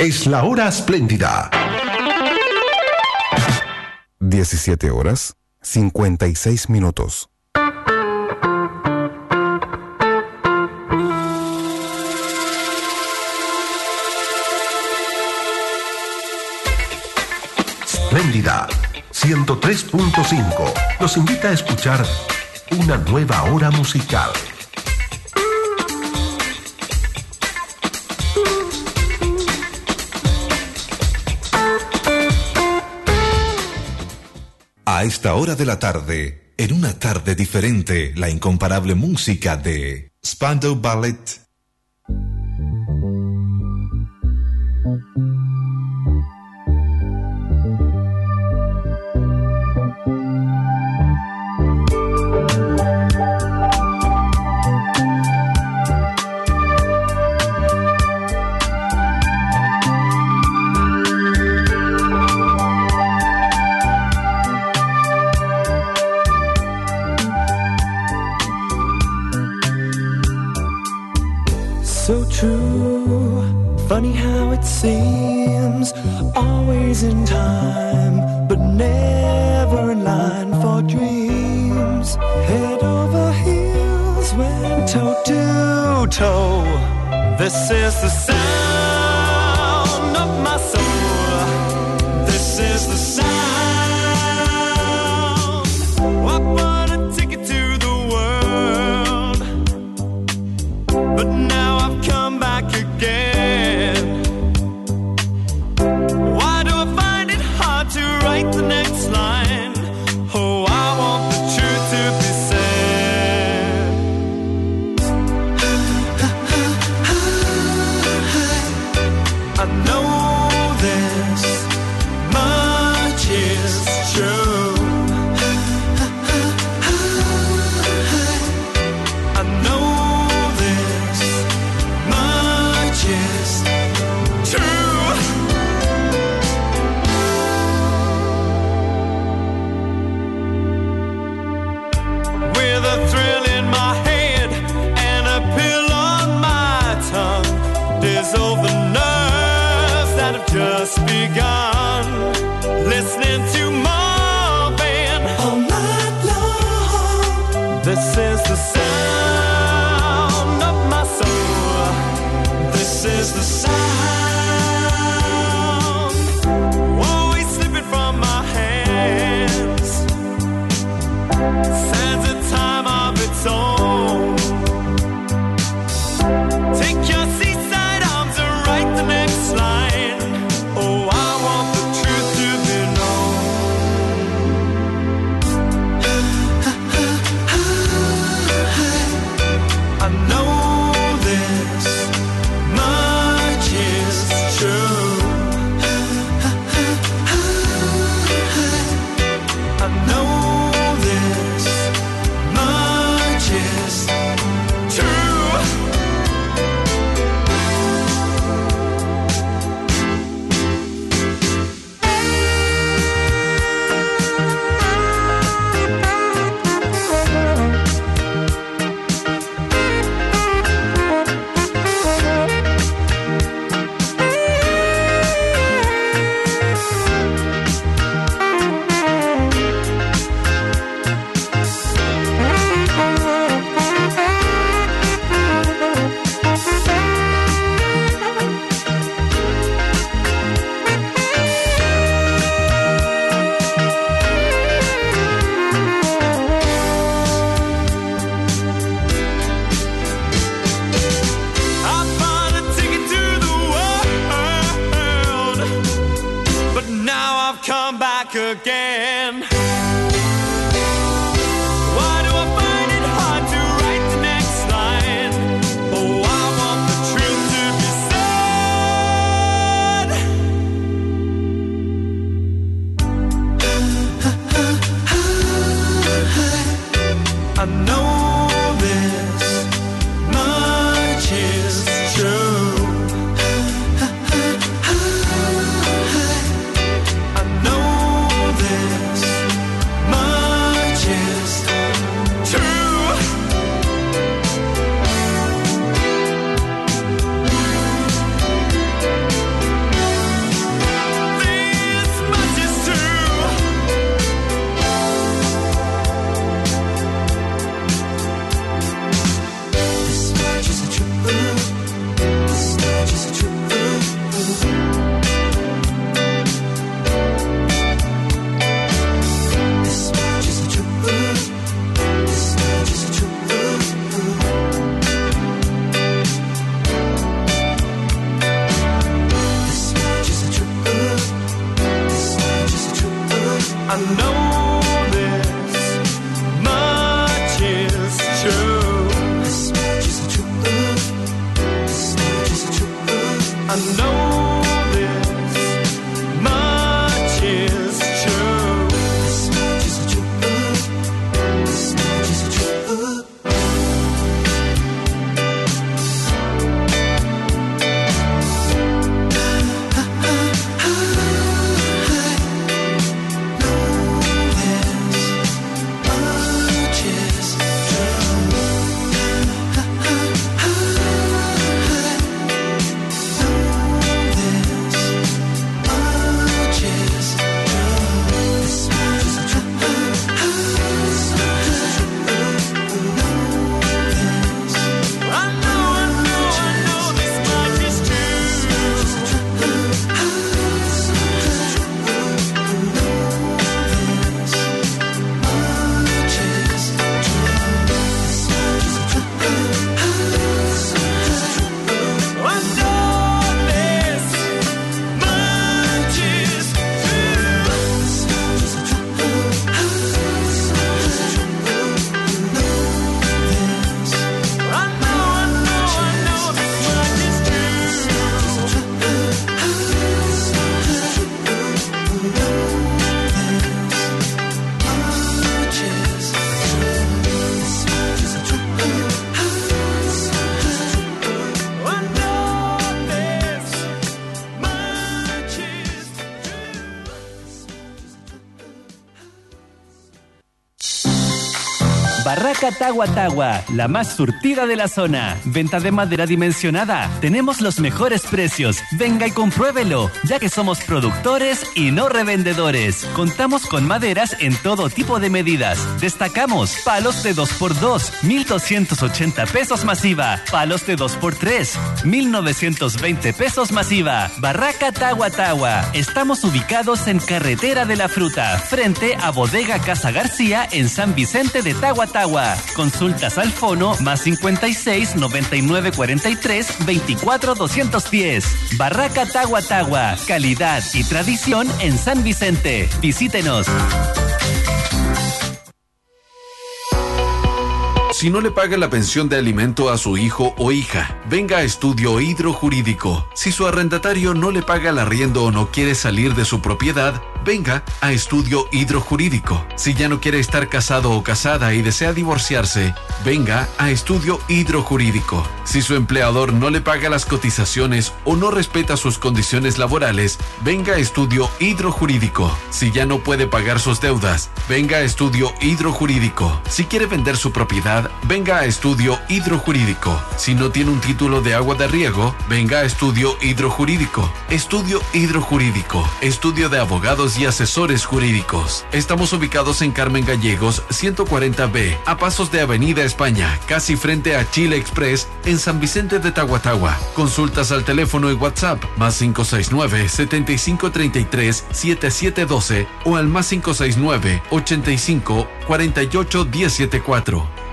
Es la hora espléndida. 17 horas, 56 minutos. Espléndida 103.5 los invita a escuchar una nueva hora musical. A esta hora de la tarde, en una tarde diferente, la incomparable música de Spandau Ballet. So true, funny how it seems, always in time, but never in line for dreams. Head over heels, went toe to toe. This is the sound of my soul. This is the sound. I bought a ticket to the world, but now I've come back again. Why do I find it hard to write the next line? Oh, I want the truth to be said. I know this much is true. I know this much is true. With a thrill in my head and a pill on my tongue, dissolve the nerves that have just begun. Listening to Marvin all night long. This is the sound of my soul. This is the sound. Always slipping from my hands. Sands a time of its own. Take your seaside arms and write the next line. Oh, I want the truth to be known. I know this much is true. I know this much is true. I bought a ticket to the world, but now I've come back again. Why do I find it hard to write the next line? Oh, I want the truth to be said. I know this much is true. I know this Barraca Tagua Tagua, la más surtida de la zona. Venta de madera dimensionada. Tenemos los mejores precios. Venga y compruébelo, ya que somos productores y no revendedores. Contamos con maderas en todo tipo de medidas. Destacamos palos de 2x2, 1,280 pesos masiva. Palos de 2x3, 1,920 pesos masiva. Barraca Tagua Tagua. Estamos ubicados en Carretera de la Fruta, frente a Bodega Casa García en San Vicente de Tagua Tagua. Consultas al fono +56 99 43 24 210. Barraca Tagua Tagua, calidad y tradición en San Vicente. Visítenos. Si no le paga la pensión de alimento a su hijo o hija, venga a Estudio Hidrojurídico. Si su arrendatario no le paga el arriendo o no quiere salir de su propiedad, venga a Estudio Hidrojurídico. Si ya no quiere estar casado o casada y desea divorciarse, venga a Estudio Hidrojurídico. Si su empleador no le paga las cotizaciones o no respeta sus condiciones laborales, venga a Estudio Hidrojurídico. Si ya no puede pagar sus deudas, venga a Estudio Hidrojurídico. Si quiere vender su propiedad, venga a Estudio Hidrojurídico. Si no tiene un título de agua de riego, venga a Estudio Hidrojurídico. Estudio Hidrojurídico. Estudio de abogados y asesores jurídicos. Estamos ubicados en Carmen Gallegos 140B, a pasos de Avenida España, casi frente a Chile Express, en San Vicente de Tagua Tagua. Consultas al teléfono y WhatsApp +569 7533 7712 o al +569 85 48 174.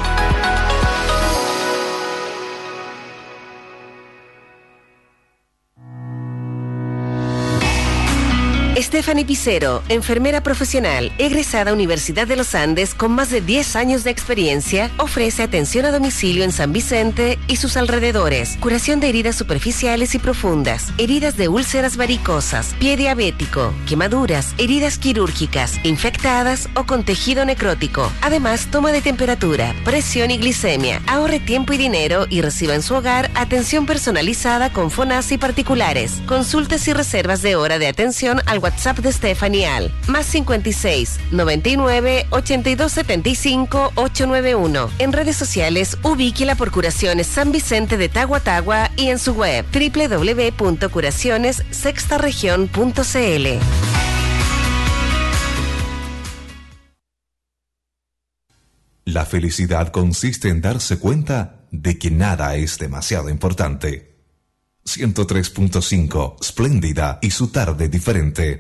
Stephanie Picero, enfermera profesional, egresada Universidad de los Andes con más de 10 años de experiencia, ofrece atención a domicilio en San Vicente y sus alrededores, curación de heridas superficiales y profundas, heridas de úlceras varicosas, pie diabético, quemaduras, heridas quirúrgicas, infectadas o con tejido necrótico. Además, toma de temperatura, presión y glicemia. Ahorre tiempo y dinero y reciba en su hogar atención personalizada con FONASA y particulares. Consultas y reservas de hora de atención al WhatsApp de Stephanie al +56 99 82 75 891. En redes sociales, ubíquela por Curaciones San Vicente de Tagua Tagua y en su web www.curacionessextaregion.cl. La felicidad consiste en darse cuenta de que nada es demasiado importante. 103.5, Spléndida y su tarde diferente.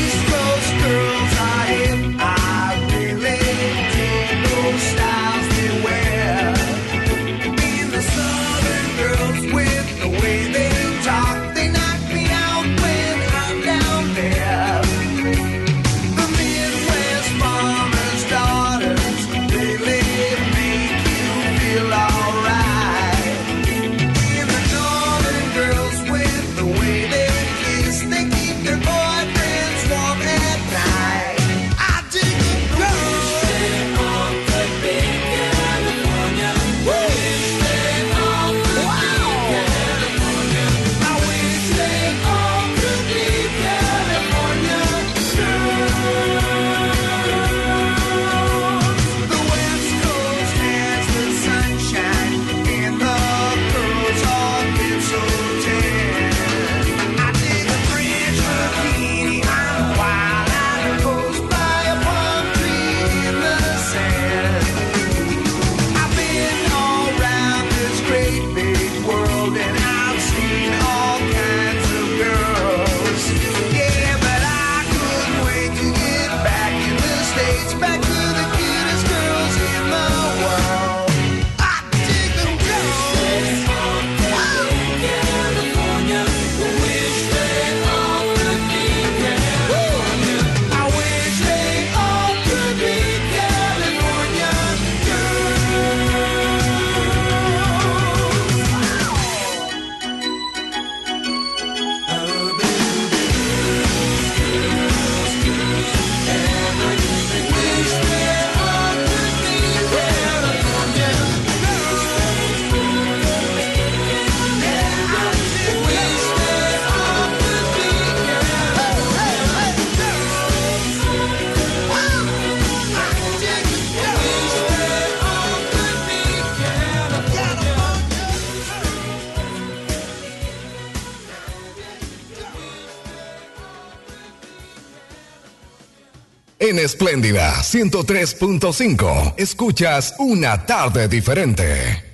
Styles En Espléndida 103.5, escuchas Una Tarde Diferente.